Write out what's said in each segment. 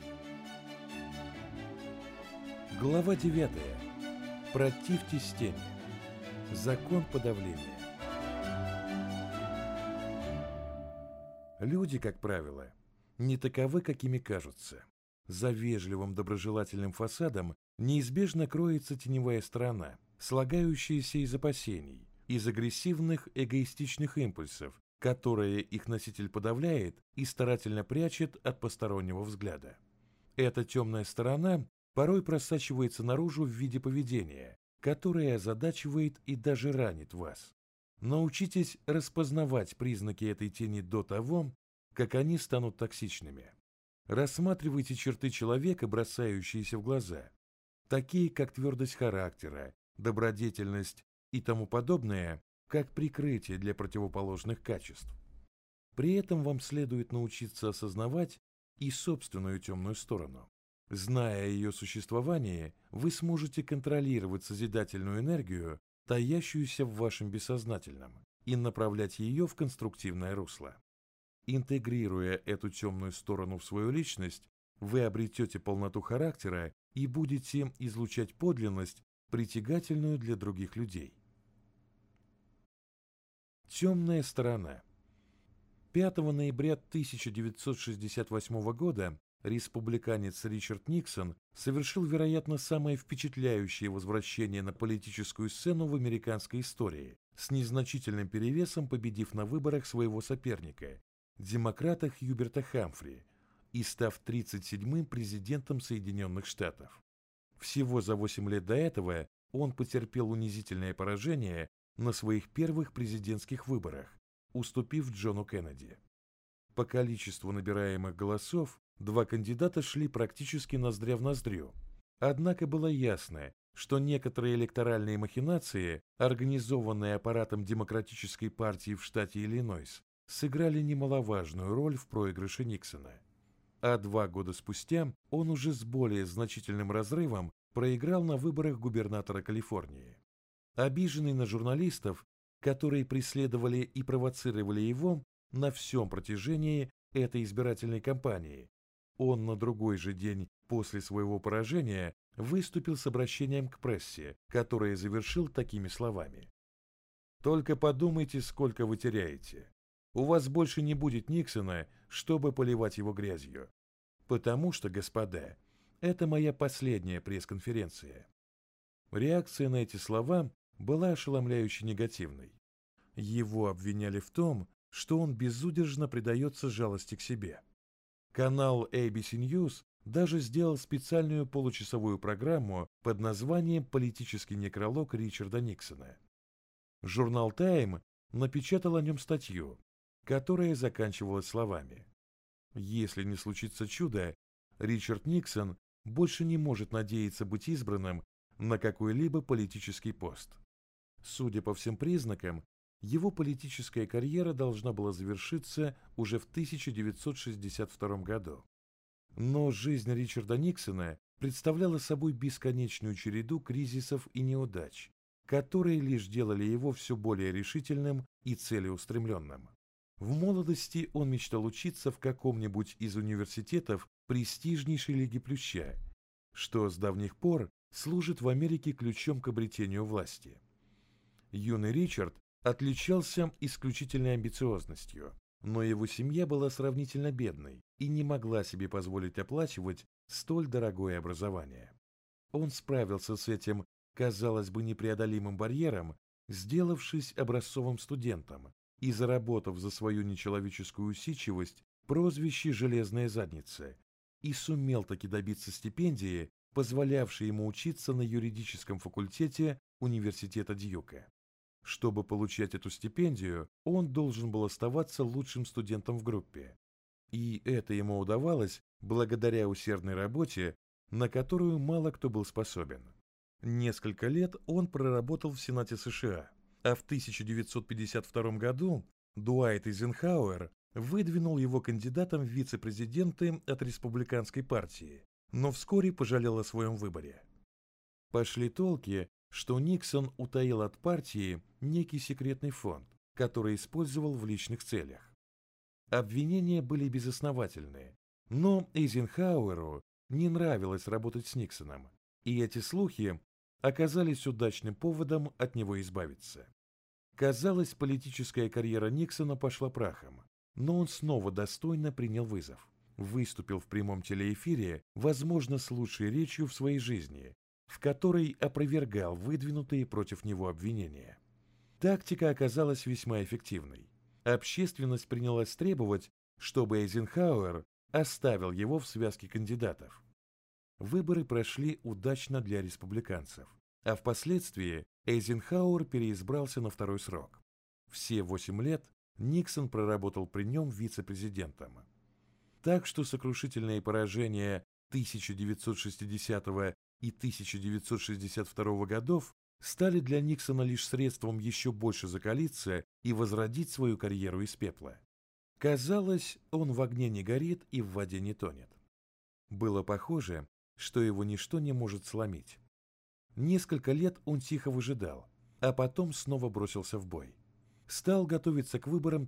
Глава 9. Противьтесь тени. Закон подавления. Люди, как правило, не таковы, какими кажутся. За вежливым доброжелательным фасадом неизбежно кроется теневая сторона, слагающаяся из опасений, из агрессивных эгоистичных импульсов, которые их носитель подавляет и старательно прячет от постороннего взгляда. Эта темная сторона порой просачивается наружу в виде поведения, которое озадачивает и даже ранит вас. Научитесь распознавать признаки этой тени до того, как они станут токсичными. Рассматривайте черты человека, бросающиеся в глаза, такие как твердость характера, добродетельность и тому подобное, как прикрытие для противоположных качеств. При этом вам следует научиться осознавать и собственную темную сторону. Зная о ее существовании, вы сможете контролировать созидательную энергию, таящуюся в вашем бессознательном, и направлять ее в конструктивное русло. Интегрируя эту темную сторону в свою личность, вы обретете полноту характера и будете излучать подлинность, притягательную для других людей. Темная сторона. 5 ноября 1968 года республиканец Ричард Никсон совершил, вероятно, самое впечатляющее возвращение на политическую сцену в американской истории, с незначительным перевесом победив на выборах своего соперника, демократа Хьюберта Хамфри, и став 37-м президентом Соединенных Штатов. Всего за 8 лет до этого он потерпел унизительное поражение на своих первых президентских выборах, уступив Джону Кеннеди. По количеству набираемых голосов два кандидата шли практически ноздря в ноздрю. Однако было ясно, что некоторые электоральные махинации, организованные аппаратом Демократической партии в штате Иллинойс, сыграли немаловажную роль в проигрыше Никсона. А 2 года спустя он уже с более значительным разрывом проиграл на выборах губернатора Калифорнии. Обиженный на журналистов, которые преследовали и провоцировали его на всем протяжении этой избирательной кампании, он на другой же день после своего поражения выступил с обращением к прессе, которое завершил такими словами: «Только подумайте, сколько вы теряете. У вас больше не будет Никсона, чтобы поливать его грязью. Потому что, господа, это моя последняя пресс-конференция». Реакция на эти слова была ошеломляюще негативной. Его обвиняли в том, что он безудержно предается жалости к себе. Канал ABC News даже сделал специальную получасовую программу под названием «Политический некролог Ричарда Никсона». Журнал Time напечатал о нем статью, которая заканчивалась словами: «Если не случится чудо, Ричард Никсон больше не может надеяться быть избранным на какой-либо политический пост». Судя по всем признакам, его политическая карьера должна была завершиться уже в 1962 году. Но жизнь Ричарда Никсона представляла собой бесконечную череду кризисов и неудач, которые лишь делали его все более решительным и целеустремленным. В молодости он мечтал учиться в каком-нибудь из университетов престижнейшей Лиги Плюща, что с давних пор служит в Америке ключом к обретению власти. Юный Ричард отличался исключительной амбициозностью, но его семья была сравнительно бедной и не могла себе позволить оплачивать столь дорогое образование. Он справился с этим, казалось бы, непреодолимым барьером, сделавшись образцовым студентом и заработав за свою нечеловеческую усидчивость прозвище «железная задница», и сумел таки добиться стипендии, позволявшей ему учиться на юридическом факультете университета Дьюка. Чтобы получать эту стипендию, он должен был оставаться лучшим студентом в группе. И это ему удавалось благодаря усердной работе, на которую мало кто был способен. Несколько лет он проработал в Сенате США, а в 1952 году Дуайт Эйзенхауэр выдвинул его кандидатом в вице-президенты от республиканской партии, но вскоре пожалел о своем выборе. Пошли толки, что Никсон утаил от партии некий секретный фонд, который использовал в личных целях. Обвинения были безосновательные, Но Эйзенхауэру не нравилось работать с Никсоном, и эти слухи оказались удачным поводом от него избавиться. Казалось, политическая карьера Никсона пошла прахом, но он снова достойно принял вызов. Выступил в прямом телеэфире, возможно, с лучшей речью в своей жизни, в которой опровергал выдвинутые против него обвинения. Тактика оказалась весьма эффективной. Общественность принялась требовать, чтобы Эйзенхауэр оставил его в связке кандидатов. Выборы прошли удачно для республиканцев, а впоследствии Эйзенхауэр переизбрался на второй срок. Все 8 лет Никсон проработал при нем вице-президентом. Так что сокрушительные поражения 1960 и 1962 годов стали для Никсона лишь средством еще больше закалиться и возродить свою карьеру из пепла. Казалось, он в огне не горит и в воде не тонет. Было похоже, что его ничто не может сломить. Несколько лет он тихо выжидал, а потом снова бросился в бой. Стал готовиться к выборам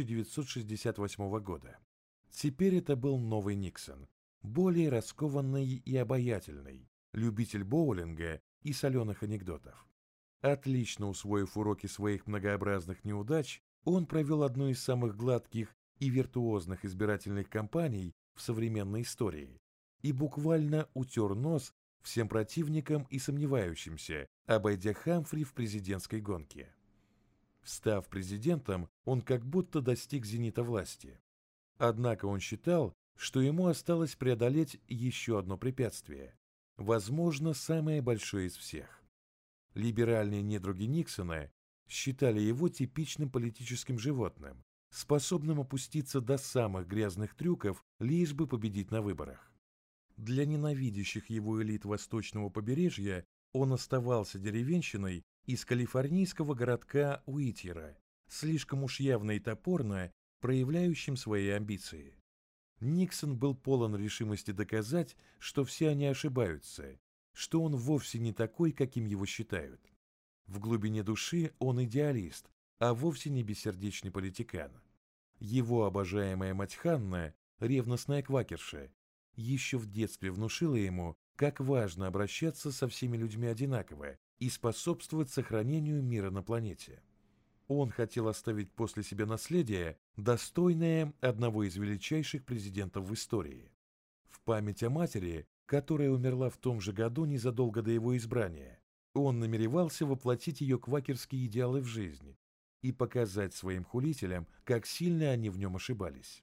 1968 года. Теперь это был новый Никсон, более раскованный и обаятельный, любитель боулинга и соленых анекдотов. Отлично усвоив уроки своих многообразных неудач, он провел одну из самых гладких и виртуозных избирательных кампаний в современной истории и буквально утер нос всем противникам и сомневающимся, обойдя Хамфри в президентской гонке. Став президентом, он как будто достиг зенита власти. Однако он считал, что ему осталось преодолеть еще одно препятствие, возможно, самое большое из всех. Либеральные недруги Никсона считали его типичным политическим животным, способным опуститься до самых грязных трюков, лишь бы победить на выборах. Для ненавидящих его элит восточного побережья он оставался деревенщиной из калифорнийского городка Уитьера, слишком уж явно и топорно проявляющим свои амбиции. Никсон был полон решимости доказать, что все они ошибаются, что он вовсе не такой, каким его считают. В глубине души он идеалист, а вовсе не бессердечный политикан. Его обожаемая мать Ханна, ревностная квакерша, еще в детстве внушила ему, как важно обращаться со всеми людьми одинаково и способствовать сохранению мира на планете. Он хотел оставить после себя наследие, достойное одного из величайших президентов в истории. В память о матери, которая умерла в том же году незадолго до его избрания, он намеревался воплотить ее квакерские идеалы в жизнь и показать своим хулителям, как сильно они в нем ошибались.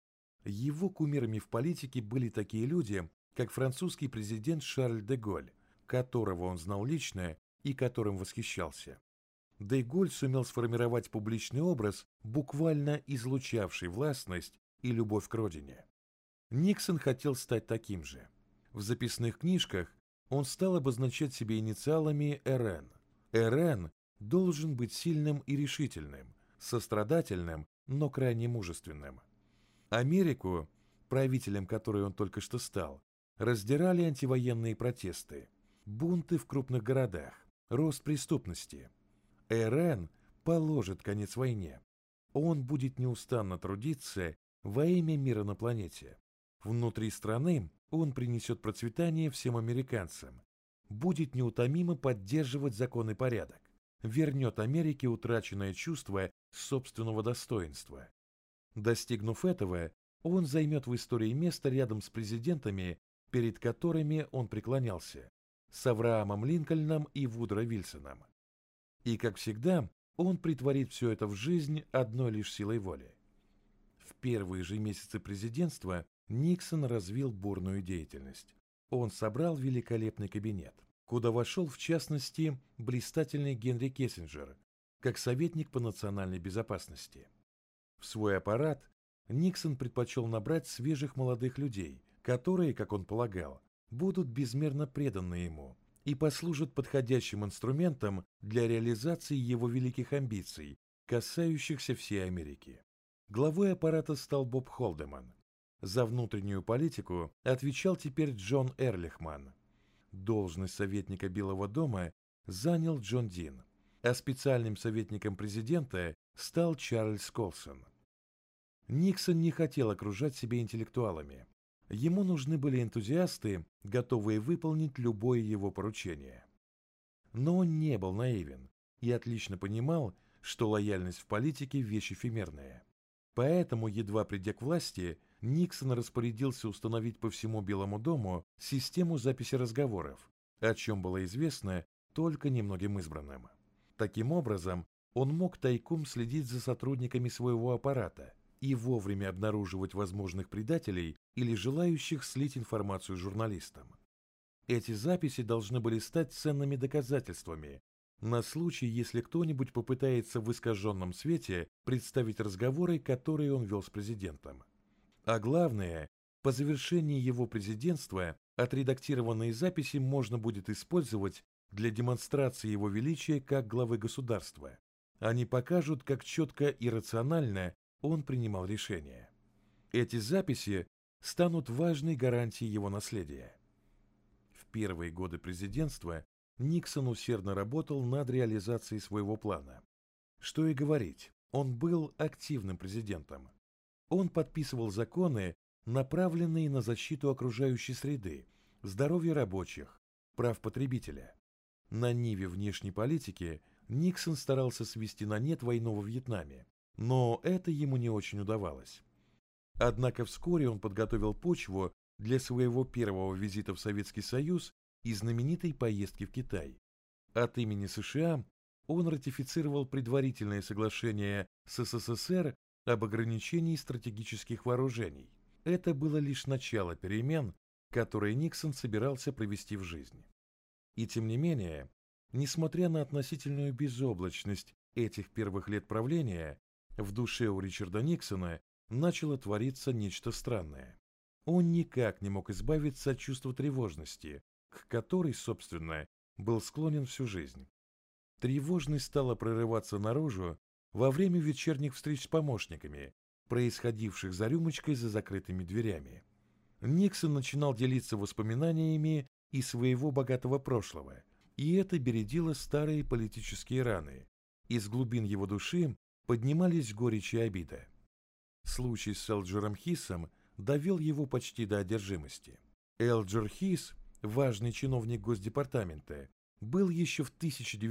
Его кумирами в политике были такие люди, как французский президент Шарль де Голль, которого он знал лично и которым восхищался. Де Голль сумел сформировать публичный образ, буквально излучавший властность и любовь к родине. Никсон хотел стать таким же. В записных книжках он стал обозначать себя инициалами РН. РН должен быть сильным и решительным, сострадательным, но крайне мужественным. Америку, правителем которой он только что стал, раздирали антивоенные протесты, бунты в крупных городах, рост преступности. РН положит конец войне. Он будет неустанно трудиться во имя мира на планете. Внутри страны он принесет процветание всем американцам, будет неутомимо поддерживать закон и порядок, вернет Америке утраченное чувство собственного достоинства. Достигнув этого, он займет в истории место рядом с президентами, перед которыми он преклонялся, с Авраамом Линкольном и Вудро Вильсоном. И, как всегда, он притворит все это в жизнь одной лишь силой воли. В первые же месяцы президентства Никсон развил бурную деятельность. Он собрал великолепный кабинет, куда вошел, в частности, блистательный Генри Киссинджер, как советник по национальной безопасности. В свой аппарат Никсон предпочел набрать свежих молодых людей, которые, как он полагал, будут безмерно преданы ему и послужат подходящим инструментом для реализации его великих амбиций, касающихся всей Америки. Главой аппарата стал Боб Холдеман. За внутреннюю политику отвечал теперь Джон Эрлихман. Должность советника Белого дома занял Джон Дин, а специальным советником президента стал Чарльз Колсон. Никсон не хотел окружать себя интеллектуалами, Ему нужны были энтузиасты, готовые выполнить любое его поручение. Но он не был наивен и отлично понимал, что лояльность в политике – вещь эфемерная. Поэтому, едва придя к власти, Никсон распорядился установить по всему Белому дому систему записи разговоров, о чем было известно только немногим избранным. Таким образом, он мог тайком следить за сотрудниками своего аппарата и вовремя обнаруживать возможных предателей или желающих слить информацию журналистам. Эти записи должны были стать ценными доказательствами на случай, если кто-нибудь попытается в искаженном свете представить разговоры, которые он вел с президентом. А главное, по завершении его президентства отредактированные записи можно будет использовать для демонстрации его величия как главы государства. Они покажут, как четко и рационально он принимал решения. Эти записи станут важной гарантией его наследия. В первые годы президентства Никсон усердно работал над реализацией своего плана. Что и говорить, он был активным президентом. Он подписывал законы, направленные на защиту окружающей среды, здоровья рабочих, прав потребителя. На ниве внешней политики Никсон старался свести на нет войну во Вьетнаме, но это ему не очень удавалось. Однако вскоре он подготовил почву для своего первого визита в Советский Союз и знаменитой поездки в Китай. От имени США он ратифицировал предварительное соглашение с СССР об ограничении стратегических вооружений. Это было лишь начало перемен, которые Никсон собирался провести в жизнь. И тем не менее, несмотря на относительную безоблачность этих первых лет правления, в душе у Ричарда Никсона начало твориться нечто странное. Он никак не мог избавиться от чувства тревожности, к которой, собственно, был склонен всю жизнь. Тревожность стала прорываться наружу во время вечерних встреч с помощниками, происходивших за рюмочкой за закрытыми дверями. Никсон начинал делиться воспоминаниями из своего богатого прошлого, и это бередило старые политические раны. Из глубин его души поднимались горечь и обида. Случай с Элджером Хиссом довел его почти до одержимости. Элджер Хисс, важный чиновник Госдепартамента, был еще в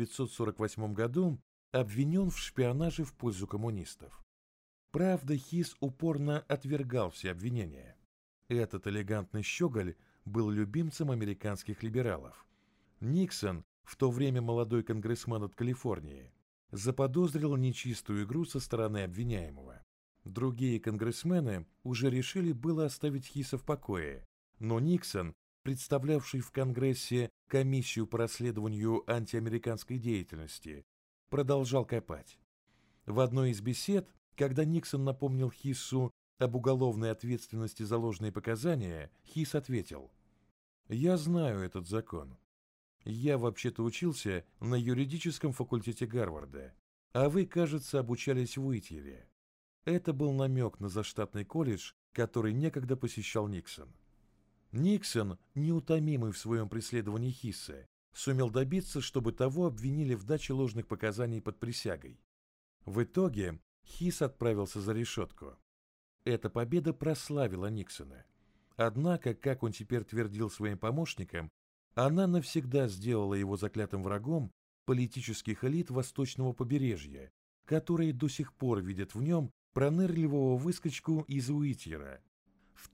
1948 году обвинен в шпионаже в пользу коммунистов. Правда, Хисс упорно отвергал все обвинения. Этот элегантный щеголь был любимцем американских либералов. Никсон, в то время молодой конгрессмен от Калифорнии, заподозрил нечистую игру со стороны обвиняемого. Другие конгрессмены уже решили было оставить Хисса в покое, но Никсон, представлявший в Конгрессе комиссию по расследованию антиамериканской деятельности, продолжал копать. В одной из бесед, когда Никсон напомнил Хиссу об уголовной ответственности за ложные показания, Хисс ответил: «Я знаю этот закон. Я вообще-то учился на юридическом факультете Гарварда, а вы, кажется, обучались в Уитьере». Это был намек на заштатный колледж, который некогда посещал Никсон. Никсон, неутомимый в своем преследовании Хисса, сумел добиться, чтобы того обвинили в даче ложных показаний под присягой. В итоге Хисс отправился за решетку. Эта победа прославила Никсона. Однако, как он теперь твердил своим помощникам, она навсегда сделала его заклятым врагом политических элит восточного побережья, которые до сих пор видят в нем пронырливого выскочку из Уитьера. В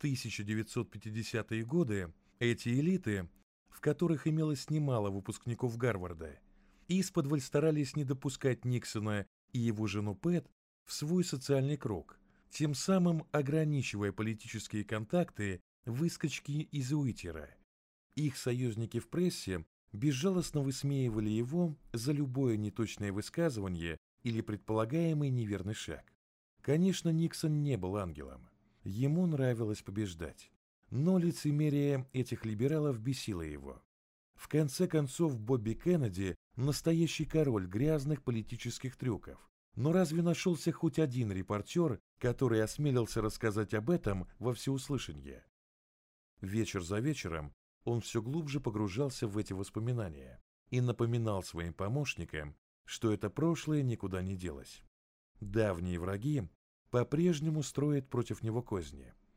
1950-е годы эти элиты, в которых имелось немало выпускников Гарварда, исподволь старались не допускать Никсона и его жену Пэт в свой социальный круг, тем самым ограничивая политические контакты выскочки из Уитьера. Их союзники в прессе безжалостно высмеивали его за любое неточное высказывание или предполагаемый неверный шаг. Конечно, Никсон не был ангелом. Ему нравилось побеждать. Но лицемерие этих либералов бесило его. В конце концов, Бобби Кеннеди – настоящий король грязных политических трюков. Но разве нашелся хоть один репортер, который осмелился рассказать об этом во всеуслышание? Вечер за вечером он все глубже погружался в эти воспоминания и напоминал своим помощникам, что это прошлое никуда не делось. Давние враги по-прежнему строят против него козни. К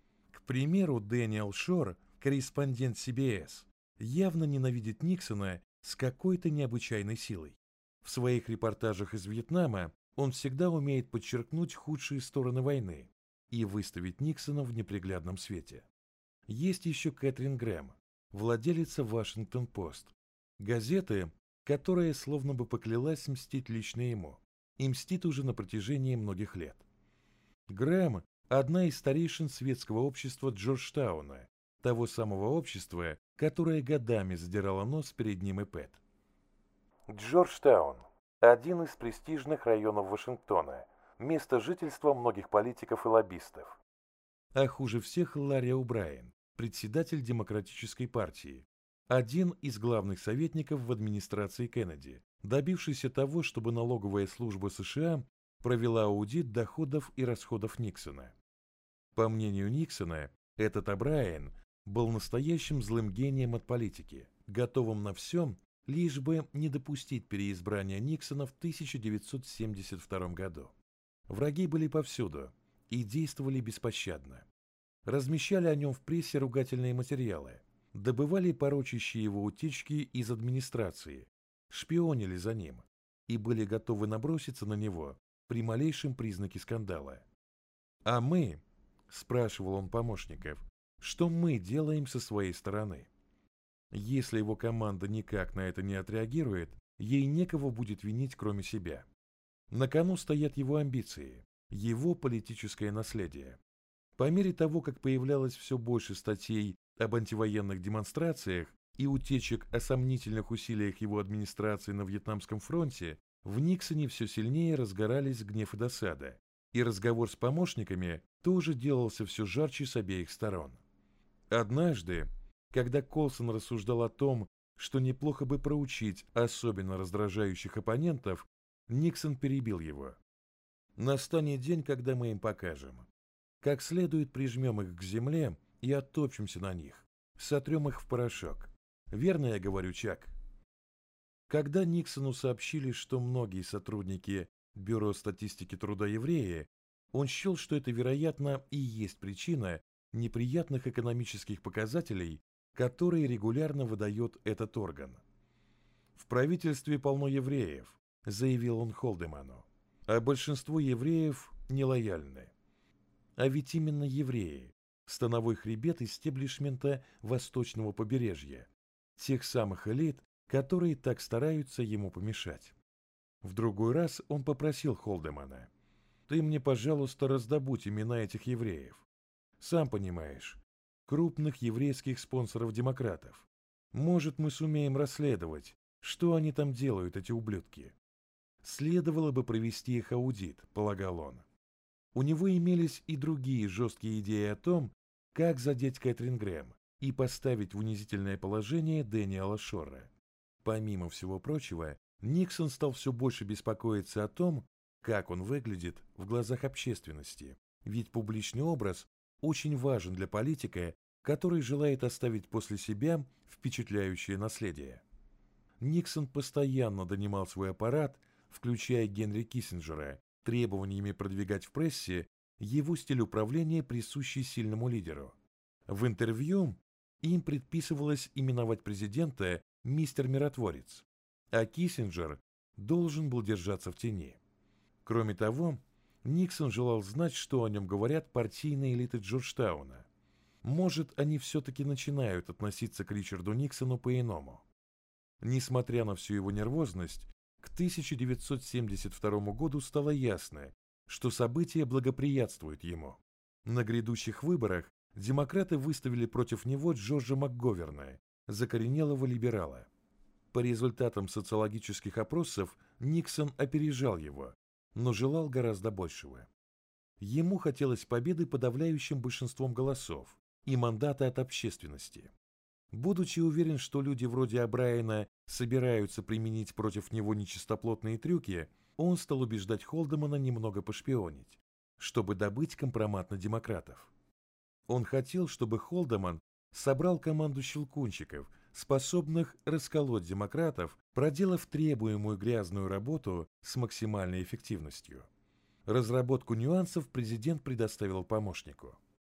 примеру, Дэниел Шор, корреспондент CBS, явно ненавидит Никсона с какой-то необычайной силой. В своих репортажах из Вьетнама он всегда умеет подчеркнуть худшие стороны войны и выставить Никсона в неприглядном свете. Есть еще Кэтрин Грэм, владелица Вашингтон-Пост, газеты, которая словно бы поклялась мстить лично ему, и мстит уже на протяжении многих лет. Грэм – одна из старейшин светского общества Джорджтауна, того самого общества, которое годами задирало нос перед ним и Пэт. Джорджтаун – один из престижных районов Вашингтона, место жительства многих политиков и лоббистов. А хуже всех Ларри О'Брайен, председатель Демократической партии, один из главных советников в администрации Кеннеди, добившийся того, чтобы налоговая служба США провела аудит доходов и расходов Никсона. По мнению Никсона, этот О'Брайен был настоящим злым гением от политики, готовым на все, лишь бы не допустить переизбрания Никсона в 1972 году. Враги были повсюду и действовали беспощадно. Размещали о нем в прессе ругательные материалы, добывали порочащие его утечки из администрации, шпионили за ним и были готовы наброситься на него при малейшем признаке скандала. «А мы?» – спрашивал он помощников. «Что мы делаем со своей стороны? Если его команда никак на это не отреагирует, ей некого будет винить, кроме себя. На кону стоят его амбиции, его политическое наследие. По мере того, как появлялось все больше статей об антивоенных демонстрациях и утечек о сомнительных усилиях его администрации на Вьетнамском фронте, в Никсоне все сильнее разгорались гнев и досада, и разговор с помощниками тоже делался все жарче с обеих сторон. Однажды, когда Колсон рассуждал о том, что неплохо бы проучить особенно раздражающих оппонентов, Никсон перебил его. «Настанет день, когда мы им покажем. Как следует прижмем их к земле и оттопчемся на них, сотрем их в порошок. Верно я говорю, Чак?» Когда Никсону сообщили, что многие сотрудники Бюро статистики труда евреи, он счел, что это, вероятно, и есть причина неприятных экономических показателей, которые регулярно выдает этот орган. «В правительстве полно евреев», – заявил он Холдеману, – «а большинство евреев нелояльны». А ведь именно евреи – становой хребет истеблишмента восточного побережья, тех самых элит, которые так стараются ему помешать. В другой раз он попросил Холдемана: «Ты мне, пожалуйста, раздобудь имена этих евреев. Сам понимаешь, крупных еврейских спонсоров-демократов. Может, мы сумеем расследовать, что они там делают, эти ублюдки». Следовало бы провести их аудит, полагал он. У него имелись и другие жесткие идеи о том, как задеть Кэтрин Грэм и поставить в унизительное положение Дэниела Шора. Помимо всего прочего, Никсон стал все больше беспокоиться о том, как он выглядит в глазах общественности, ведь публичный образ очень важен для политика, который желает оставить после себя впечатляющее наследие. Никсон постоянно донимал свой аппарат, включая Генри Киссинджера, требованиями продвигать в прессе его стиль управления, присущий сильному лидеру. В интервью им предписывалось именовать президента «мистер Миротворец», а Киссинджер должен был держаться в тени. Кроме того, Никсон желал знать, что о нем говорят партийные элиты Джорджтауна. Может, они все-таки начинают относиться к Ричарду Никсону по-иному. Несмотря на всю его нервозность, к 1972 году стало ясно, что события благоприятствуют ему. На грядущих выборах демократы выставили против него Джорджа МакГоверна, закоренелого либерала. По результатам социологических опросов Никсон опережал его, но желал гораздо большего. Ему хотелось победы подавляющим большинством голосов и мандата от общественности. Будучи уверен, что люди вроде О'Брайена собираются применить против него нечистоплотные трюки, он стал убеждать Холдемана немного пошпионить, чтобы добыть компромат на демократов. Он хотел, чтобы Холдеман собрал команду щелкунчиков, способных расколоть демократов, проделав требуемую грязную работу с максимальной эффективностью. Разработку нюансов президент предоставил помощнику.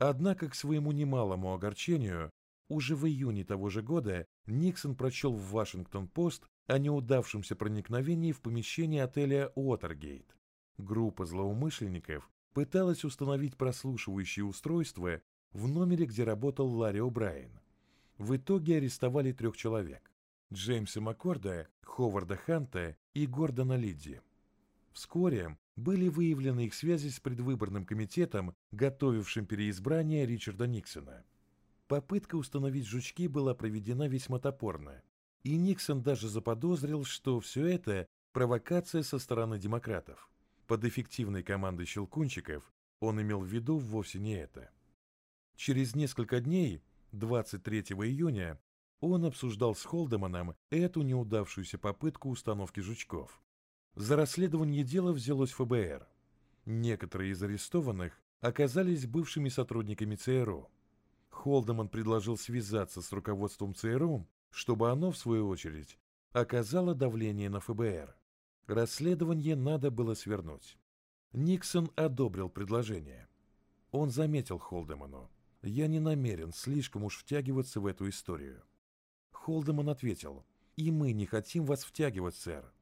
Однако, к своему немалому огорчению, уже в июне того же года Никсон прочел в «Вашингтон-Пост» о неудавшемся проникновении в помещение отеля «Уотергейт». Группа злоумышленников пыталась установить прослушивающее устройство в номере, где работал Ларри О'Брайен. В итоге арестовали 3 человек – Джеймса Маккорда, Ховарда Ханта и Гордона Лидди. Вскоре были выявлены их связи с предвыборным комитетом, готовившим переизбрание Ричарда Никсона. Попытка установить жучки была проведена весьма топорно, и Никсон даже заподозрил, что все это – провокация со стороны демократов. Под эффективной командой щелкунчиков он имел в виду вовсе не это. Через несколько дней, 23 июня, он обсуждал с Холдеманом эту неудавшуюся попытку установки жучков. За расследование дела взялось ФБР. Некоторые из арестованных оказались бывшими сотрудниками ЦРУ. Холдеман предложил связаться с руководством ЦРУ, чтобы оно, в свою очередь, оказало давление на ФБР. Расследование надо было свернуть. Никсон одобрил предложение. Он заметил Холдеману: «Я не намерен слишком уж втягиваться в эту историю». Холдеман ответил: «И мы не хотим вас втягивать, сэр».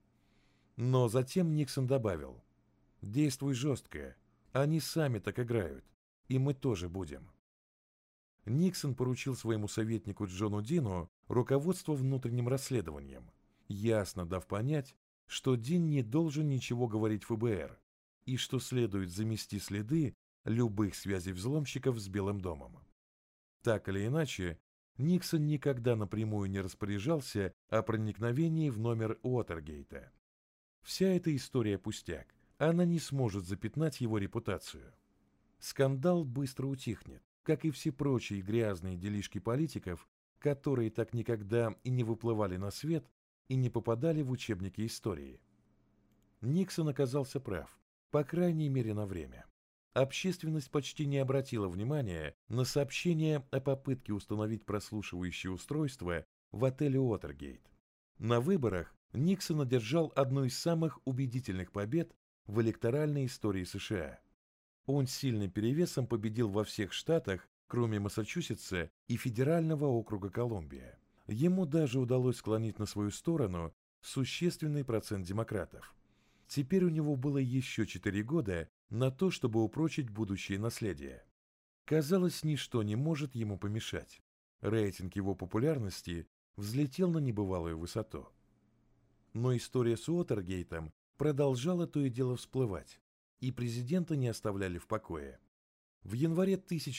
Но затем Никсон добавил: «Действуй жестко, они сами так играют, и мы тоже будем». Никсон поручил своему советнику Джону Дину руководство внутренним расследованием, ясно дав понять, что Дин не должен ничего говорить ФБР и что следует замести следы любых связей взломщиков с Белым домом. Так или иначе, Никсон никогда напрямую не распоряжался о проникновении в номер Уотергейта. Вся эта история пустяк, она не сможет запятнать его репутацию. Скандал быстро утихнет, как и все прочие грязные делишки политиков, которые так никогда и не выплывали на свет и не попадали в учебники истории. Никсон оказался прав, по крайней мере на время. Общественность почти не обратила внимания на сообщения о попытке установить прослушивающее устройство в отеле Уотергейт. На выборах Никсон одержал одну из самых убедительных побед в электоральной истории США. Он с сильным перевесом победил во всех штатах, кроме Массачусетса и федерального округа Колумбия. Ему даже удалось склонить на свою сторону существенный процент демократов. Теперь у него было еще 4 года на то, чтобы упрочить будущее наследие. Казалось, ничто не может ему помешать. Рейтинг его популярности взлетел на небывалую высоту. Но история с Уотергейтом продолжала то и дело всплывать, и президента не оставляли в покое. В январе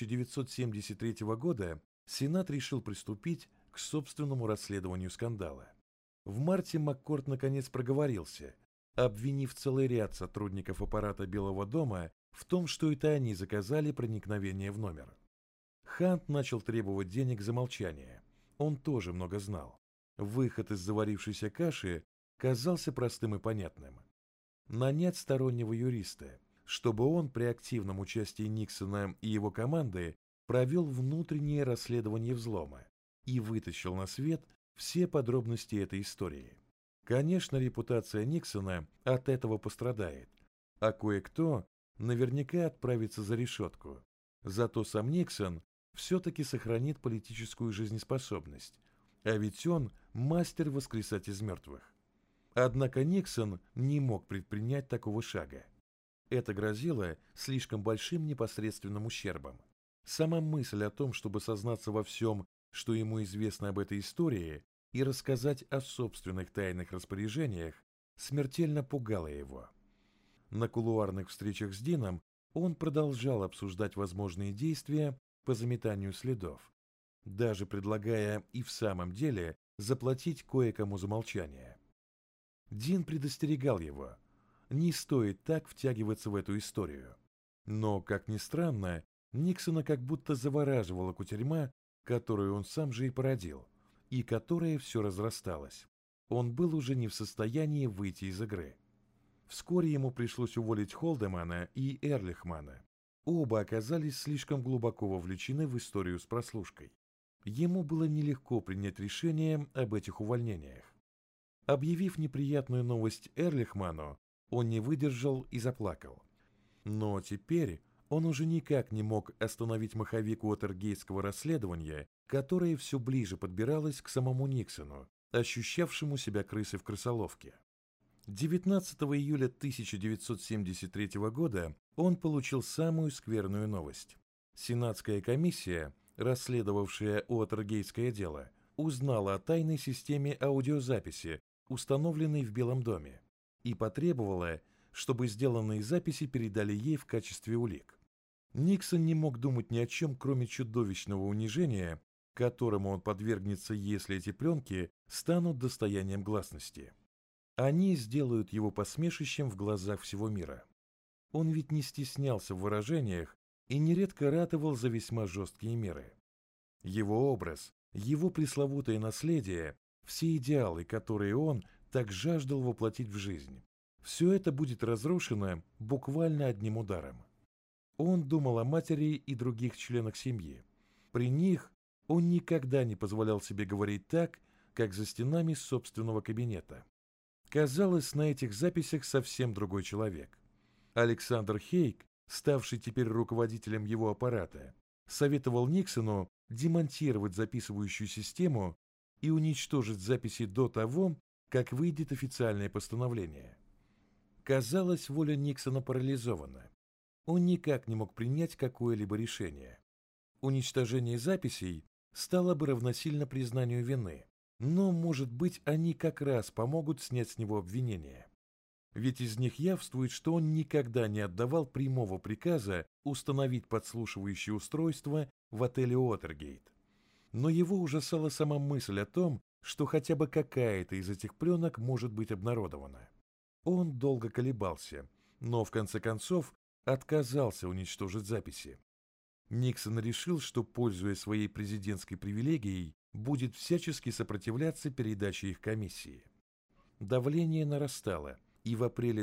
1973 года Сенат решил приступить к собственному расследованию скандала. В марте Маккорд наконец проговорился, обвинив целый ряд сотрудников аппарата Белого дома в том, что это они заказали проникновение в номер. Хант начал требовать денег за молчание. Он тоже много знал. Выход из заварившейся каши казался простым и понятным. Нанять стороннего юриста, чтобы он при активном участии Никсона и его команды провел внутреннее расследование взлома и вытащил на свет все подробности этой истории. Конечно, репутация Никсона от этого пострадает, а кое-кто наверняка отправится за решетку. Зато сам Никсон все-таки сохранит политическую жизнеспособность, а ведь он мастер воскресать из мертвых. Однако Никсон не мог предпринять такого шага. Это грозило слишком большим непосредственным ущербом. Сама мысль о том, чтобы сознаться во всем, что ему известно об этой истории, и рассказать о собственных тайных распоряжениях, смертельно пугала его. На кулуарных встречах с Дином он продолжал обсуждать возможные действия по заметанию следов, даже предлагая и в самом деле заплатить кое-кому за молчание. Дин предостерегал его: не стоит так втягиваться в эту историю. Но, как ни странно, Никсона как будто завораживала кутерьма, которую он сам же и породил, и которая все разрасталась. Он был уже не в состоянии выйти из игры. Вскоре ему пришлось уволить Холдемана и Эрлихмана. Оба оказались слишком глубоко вовлечены в историю с прослушкой. Ему было нелегко принять решение об этих увольнениях. Объявив неприятную новость Эрлихману, он не выдержал и заплакал. Но теперь Он уже никак не мог остановить маховик уотергейтского расследования, которое все ближе подбиралось к самому Никсону, ощущавшему себя крысой в крысоловке. 19 июля 1973 года он получил самую скверную новость. Сенатская комиссия, расследовавшая уотергейтское дело, узнала о тайной системе аудиозаписи, установленной в Белом доме, и потребовала, чтобы сделанные записи передали ей в качестве улик. Никсон не мог думать ни о чем, кроме чудовищного унижения, которому он подвергнется, если эти пленки станут достоянием гласности. Они сделают его посмешищем в глазах всего мира. Он ведь не стеснялся в выражениях и нередко ратовал за весьма жесткие меры. Его образ, его пресловутое наследие, все идеалы, которые он так жаждал воплотить в жизнь, все это будет разрушено буквально одним ударом. Он думал о матери и других членах семьи. При них он никогда не позволял себе говорить так, как за стенами собственного кабинета. Казалось, на этих записях совсем другой человек. Александр Хейг, ставший теперь руководителем его аппарата, советовал Никсону демонтировать записывающую систему и уничтожить записи до того, как выйдет официальное постановление. Казалось, воля Никсона парализована. Он никак не мог принять какое-либо решение. Уничтожение записей стало бы равносильно признанию вины, но, может быть, они как раз помогут снять с него обвинения. Ведь из них явствует, что он никогда не отдавал прямого приказа установить подслушивающее устройство в отеле Уотергейт. Но его ужасала сама мысль о том, что хотя бы какая-то из этих пленок может быть обнародована. Он долго колебался, но в конце концов отказался уничтожить записи. Никсон решил, что, пользуясь своей президентской привилегией, будет всячески сопротивляться передаче их комиссии. Давление нарастало, и в апреле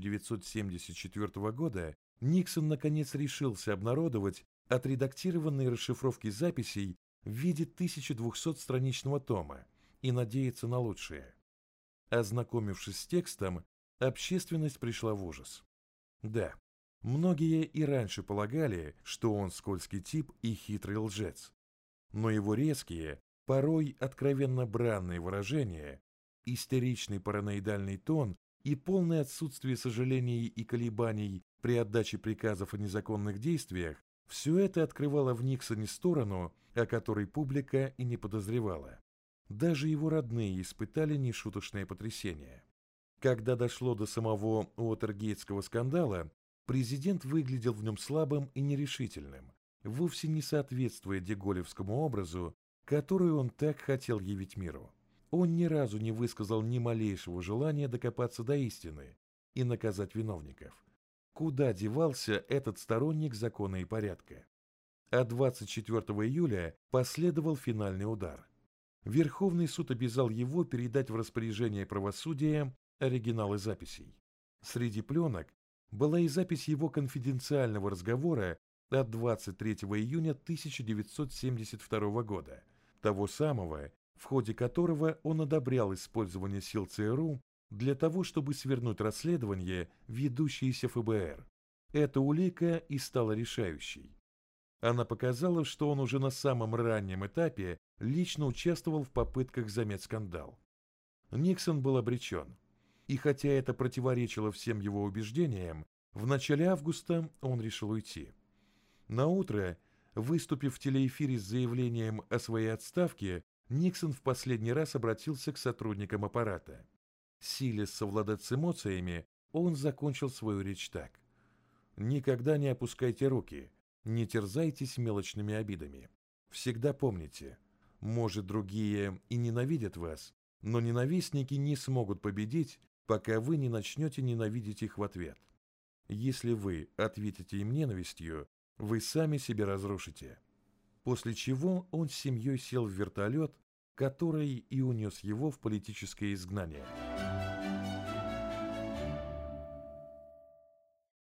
1974 года Никсон наконец решился обнародовать отредактированные расшифровки записей в виде 1200-страничного тома и надеяться на лучшее. Ознакомившись с текстом, общественность пришла в ужас. Да, многие и раньше полагали, что он скользкий тип и хитрый лжец, но его резкие, порой откровенно бранные выражения, истеричный параноидальный тон и полное отсутствие сожалений и колебаний при отдаче приказов о незаконных действиях – все это открывало в Никсоне сторону, о которой публика и не подозревала. Даже его родные испытали нешуточное потрясение. Когда дошло до самого уотергейтского скандала, президент выглядел в нем слабым и нерешительным, вовсе не соответствуя деголевскому образу, который он так хотел явить миру. Он ни разу не высказал ни малейшего желания докопаться до истины и наказать виновников. Куда девался этот сторонник закона и порядка? А 24 июля последовал финальный удар. Верховный суд обязал его передать в распоряжение правосудия оригиналы записей. Среди пленок была и запись его конфиденциального разговора от 23 июня 1972 года, того самого, в ходе которого он одобрял использование сил ЦРУ для того, чтобы свернуть расследование, ведущееся ФБР. Эта улика и стала решающей. Она показала, что он уже на самом раннем этапе лично участвовал в попытках замять скандал. Никсон был обречен. И хотя это противоречило всем его убеждениям, в начале августа он решил уйти. Наутро, выступив в телеэфире с заявлением о своей отставке, Никсон в последний раз обратился к сотрудникам аппарата. Силясь совладать с эмоциями, он закончил свою речь так. «Никогда не опускайте руки, не терзайтесь мелочными обидами. Всегда помните, может, другие и ненавидят вас, но ненавистники не смогут победить, пока вы не начнете ненавидеть их в ответ. Если вы ответите им ненавистью, вы сами себя разрушите». После чего он с семьей сел в вертолет, который и унес его в политическое изгнание.